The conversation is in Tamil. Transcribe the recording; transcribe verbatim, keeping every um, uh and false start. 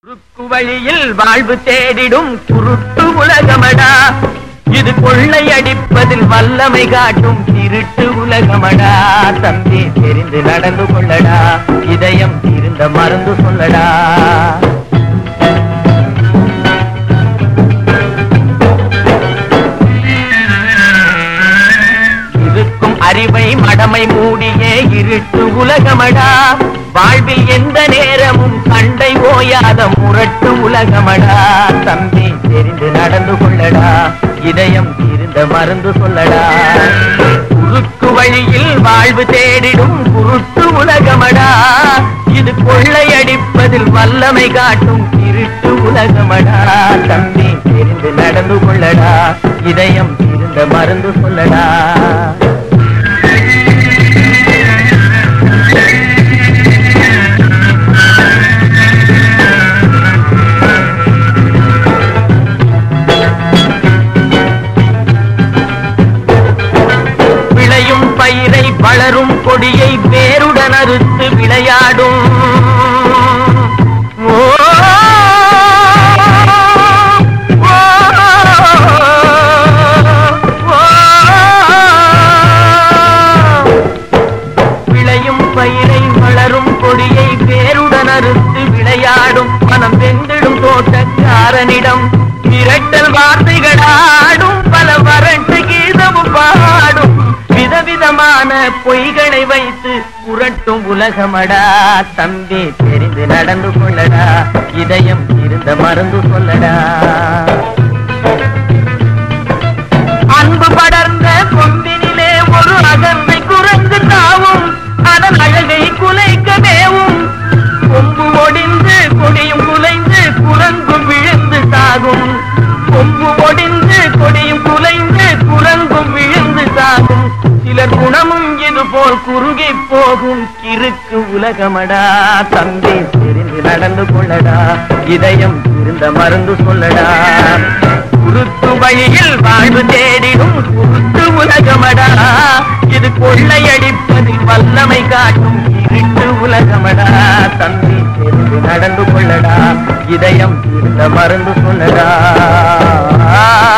குறுக்கு வழியில் வாழ்வு தேடிடும் குருட்டு உலகமடா, இது கொள்ளையடிப்பதில் வல்லமை காட்டும் திருட்டு உலகமடா. தம்பி தெரிந்து நடந்து கொள்ளடா, இதயம் இருந்த மருந்து சொல்லடா. இருக்கும் அறிவை மடமை மூடியே இருட்டு உலகமடா, வாழ்வில் எந்த நேரமும் சண்டை ஓயாத முரட்டு உலகமடா. தம்பி தெரிந்து நடந்து கொள்ளடா, இதயம் இருந்த மருந்து சொல்லடா. குறுக்கு வழியில் வாழ்வு தேடிடும் குருட்டு உலகமடா, இது கொள்ளையடிப்பதில் வல்லமை காட்டும் திருட்டு உலகமடா. தம்பி தெரிந்து நடந்து கொள்ளடா, இதயம் இருந்த மருந்து சொல்லடா. பயிரை வளரும் கொடியை வேருடன் அறுத்து விளையாடும் விளையும் பயிரை வளரும் கொடியை வேருடன் அறுத்து விளையாடும் மனம் வெந்திடும் தோட்டக்காரனிடம் மிரட்டல் வார்த்தைகளாடும் பல வறட்டு கீதமும் பாடும் விதவிதமான பொய்களை வைத்து புரட்டும் உலகமடா. தம்பி தெரிந்து நடந்து கொள்ளடா, இதயம் இருந்த மருந்து சொல்லடா. அன்பு படர்ந்த கொம்பினிலே ஒரு அகந்தை குரங்கு தாவும், அதன் அழகை குலைக்க மேவும். கொம்பு ஒடிந்து கொடியும் குலைந்து குரங்கும் விழுந்து சாகும். கொம்பு ஒடிந்து கொடியும் குலைந்து குரங்கும் விழுந்து சாகும். சிலர் குணமும் இது போல் குறுகி போகும் கிறுக்கு உலகமடா. தம்பி தெரிந்து நடந்து கொள்ளடா, இதயம் இருந்த மருந்து சொல்லடா. குறுக்கு வழியில் வாழ்வு தேடிடும் குருட்டு உலகமடா, இது கொள்ளையடிப்பதில் வல்லமை காட்டும் இருட்டு உலகமடா. தம்பி தெரிந்து நடந்து கொள்ளடா, இதயம் இருந்த மருந்து சொல்லடா.